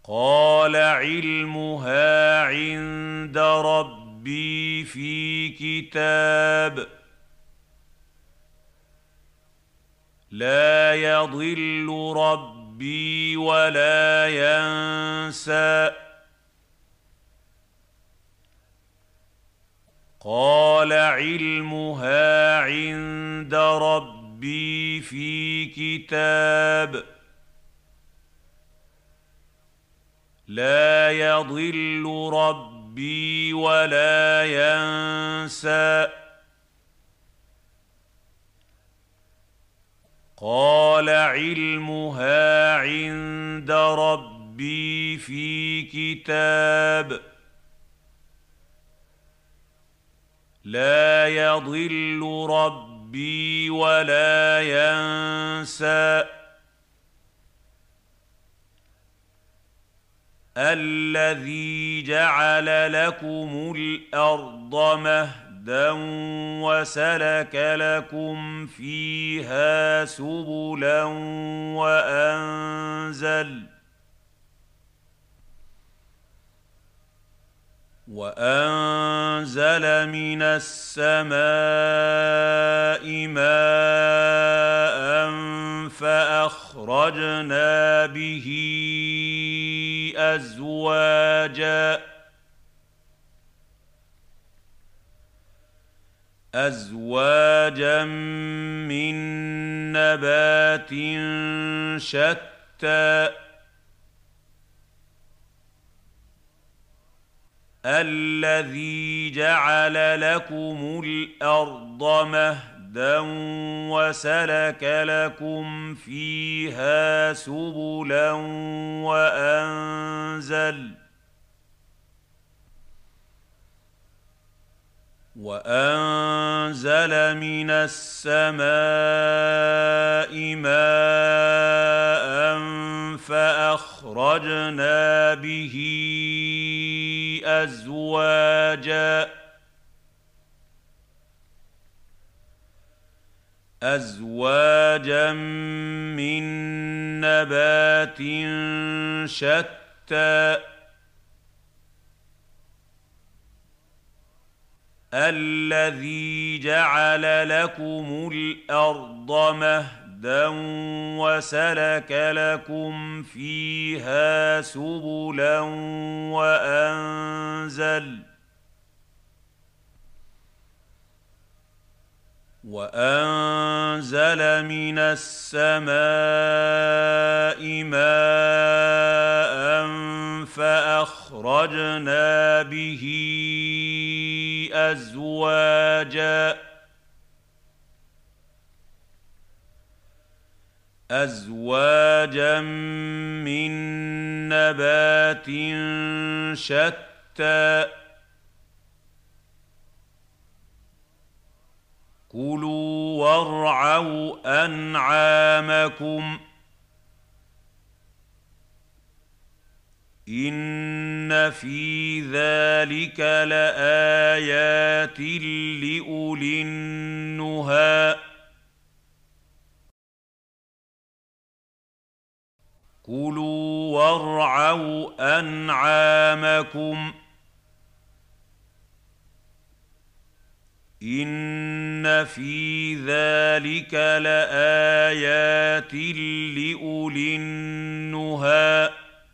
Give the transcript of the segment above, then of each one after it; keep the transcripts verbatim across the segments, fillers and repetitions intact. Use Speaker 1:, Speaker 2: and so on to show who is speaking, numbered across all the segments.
Speaker 1: قال علمها عند ربي في كتاب لا يضل ربي ولا ينسى. قال علمها عند ربي في كتاب لا يضل ربي ولا ينسى. قال علمها عند ربي في كتاب لا يضل ربي ولا ينسى. الذي جعل لكم الأرض مهدا وسلك لكم فيها سبلا وأنزل وأنزل من السماء ماء فأخرجنا به أزواجا أزواجا من نبات شتى الذي جعل لكم الأرض مهدا وسلك لكم فيها سبلا وأنزل وأنزل من السماء ماء فأخرجنا به أزواجا أزواجا من نبات شتى الذي جعل لكم الأرض مهدا وسلك لكم فيها سبلا وأنزل وأنزل من السماء ماء فأخرجنا به أزواجا أزواجا من نبات شتى كلوا وارعوا أنعامكم إن في ذلك لآيات لأولي النهى كلوا وارعوا أنعامكم إن في ذلك لآيات لأولي النهى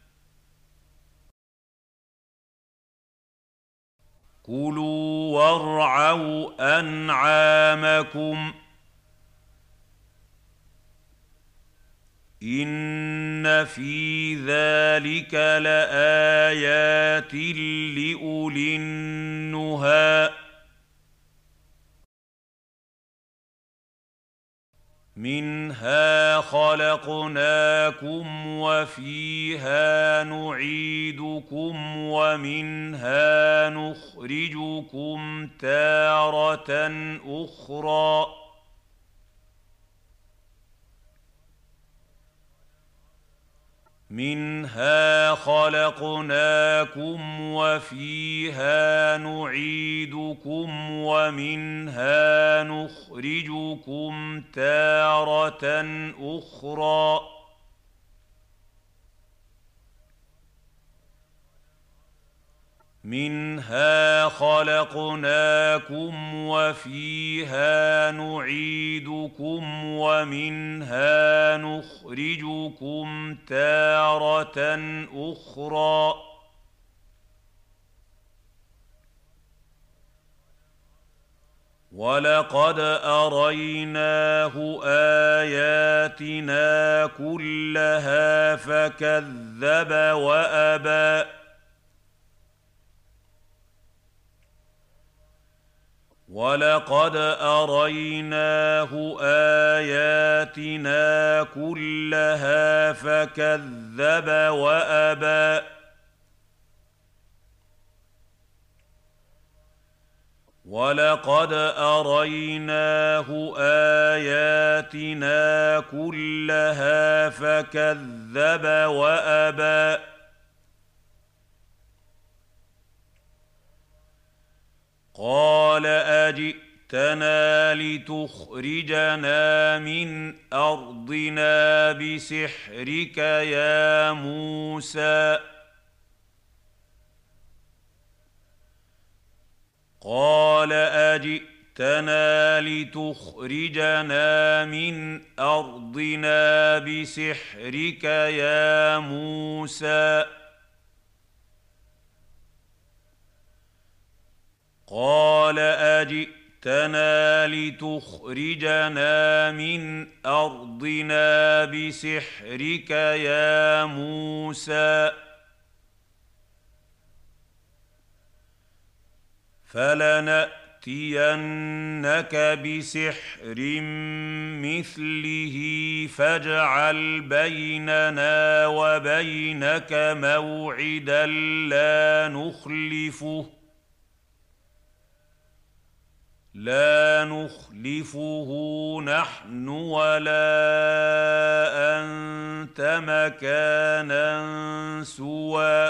Speaker 1: كلوا وارعوا أنعامكم إن في ذلك لآيات لأولي النهى منها خلقناكم وفيها نعيدكم ومنها نخرجكم تارة أخرى منها خلقناكم وفيها نعيدكم ومنها نخرجكم تارة أخرى منها خلقناكم وفيها نعيدكم ومنها نخرجكم تارة أخرى ولقد أريناه آياتنا كلها فكذب وأبى ولقد أريناه آياتنا كلها فكذب وأبى ولقد أريناه آياتنا كلها فكذب وأبى قال أجئتنا لتخرجنا من أرضنا بسحرك يا موسى قال أجئتنا لتخرجنا من أرضنا بسحرك يا موسى قال أجئتنا لتخرجنا من أرضنا بسحرك يا موسى فلنأتينك بسحر مثله فاجعل بيننا وبينك موعدا لا نخلفه لا نخلفه نحن ولا أنت مكانا سوى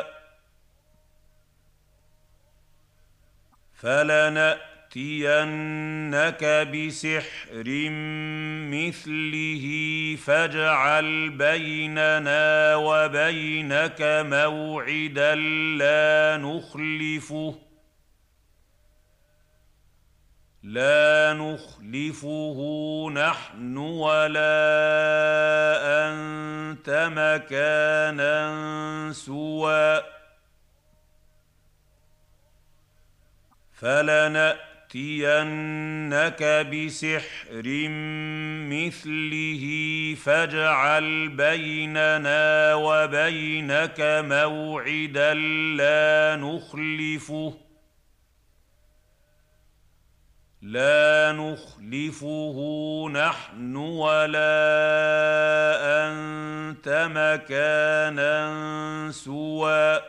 Speaker 1: فلنأتينك بسحر مثله فاجعل بيننا وبينك موعدا لا نخلفه لا نخلفه نحن ولا أنت مكانا سوى فلنأتينك بسحر مثله فاجعل بيننا وبينك موعدا لا نخلفه لا نخلفه نحن ولا أنت مكانا سوى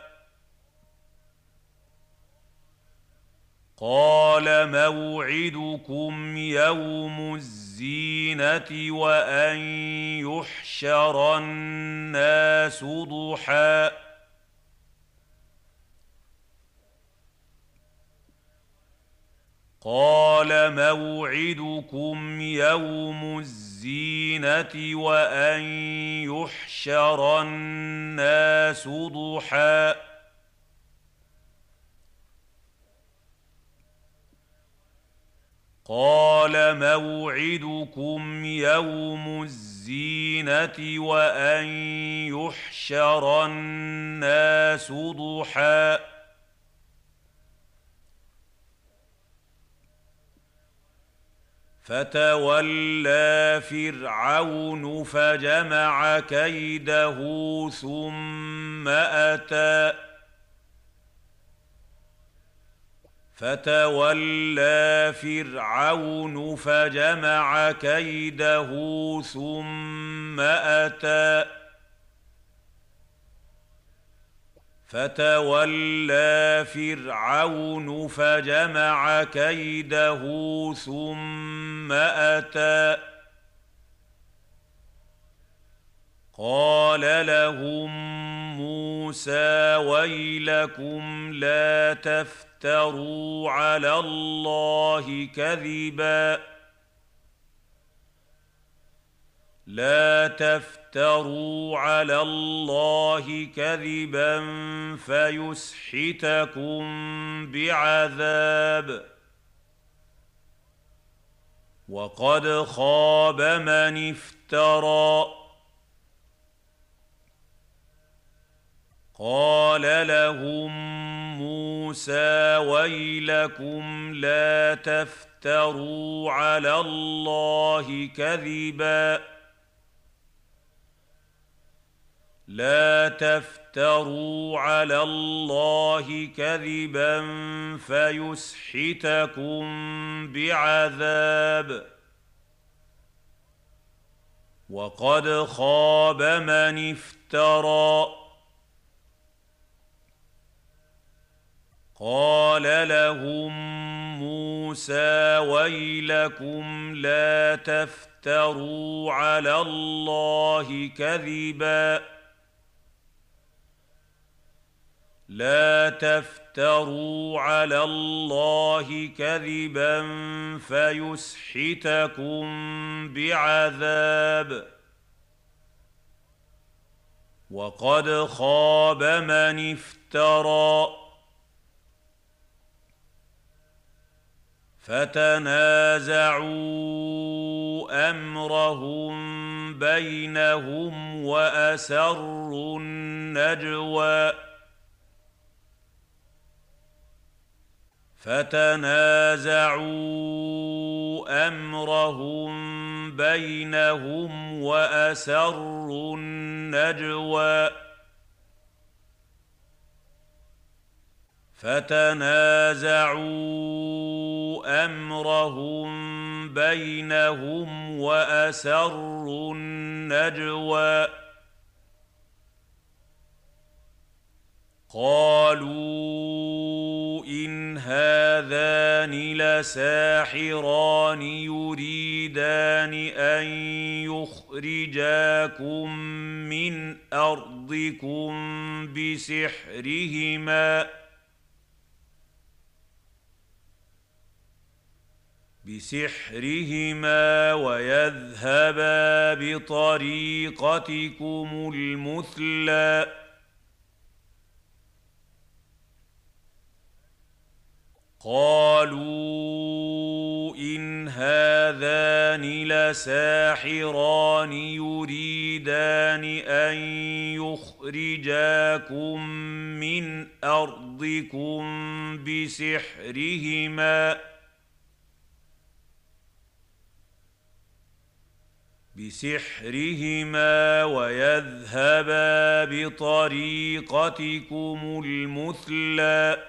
Speaker 1: قال موعدكم يوم الزينة وأن يحشر الناس ضحى قال موعدكم يوم الزينة وأن يحشر الناس ضحى قال موعدكم يوم الزينة وأن يحشر الناس ضحى فتولى فرعون فجمع كيده ثم أتى فتولى فرعون فجمع كيده ثم أتى فتولى فرعون فجمع كيده ثم أتى قال لهم موسى ويلكم لا تفتروا على الله كذبا لا تفتروا على الله كذبا فيسحتكم بعذاب وقد خاب من افترى قال لهم موسى ويلكم لا تفتروا على الله كذبا لا تفتروا على الله كذبا فيسحتكم بعذاب وقد خاب من افترى قال لهم موسى ويلكم لا تفتروا على الله كذبا لا تفتروا على الله كذبا فيسحتكم بعذاب وقد خاب من افترى فتنازعوا أمرهم بينهم وأسروا النجوى فتنازعوا أمرهم بينهم وأسروا النجوى فتنازعوا أمرهم بينهم وأسروا النجوى قالوا إن هذان لساحران يريدان أن يخرجاكم من أرضكم بسحرهما بسحرهما ويذهبا بطريقتكم المثلى قالوا إن هذان لساحران يريدان أن يخرجاكم من أرضكم بسحرهما بسحرهما ويذهبا بطريقتكم المثلى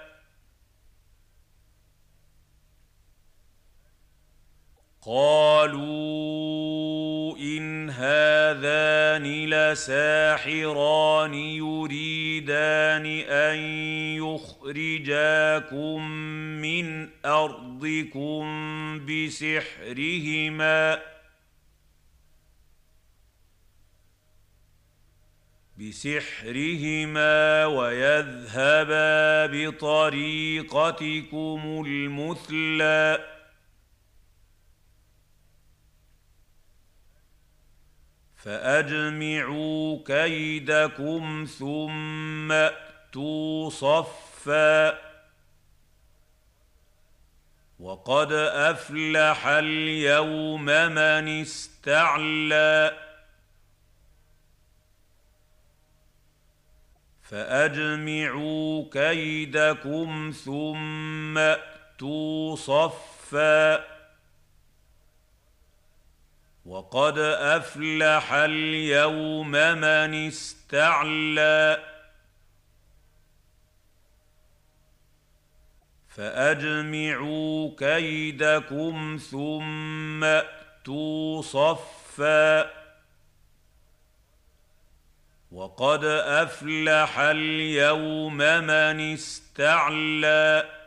Speaker 1: قالوا إن هذان لساحران يريدان أن يخرجاكم من أرضكم بسحرهما بسحرهما ويذهبا بطريقتكم المثلى فأجمعوا كيدكم ثم أتوا صفا وقد أفلح اليوم من استعلى فأجمعوا كيدكم ثم أتوا صفا وقد أفلح اليوم من استعلى فأجمعوا كيدكم ثم أتوا صفا وقد أفلح اليوم من استعلى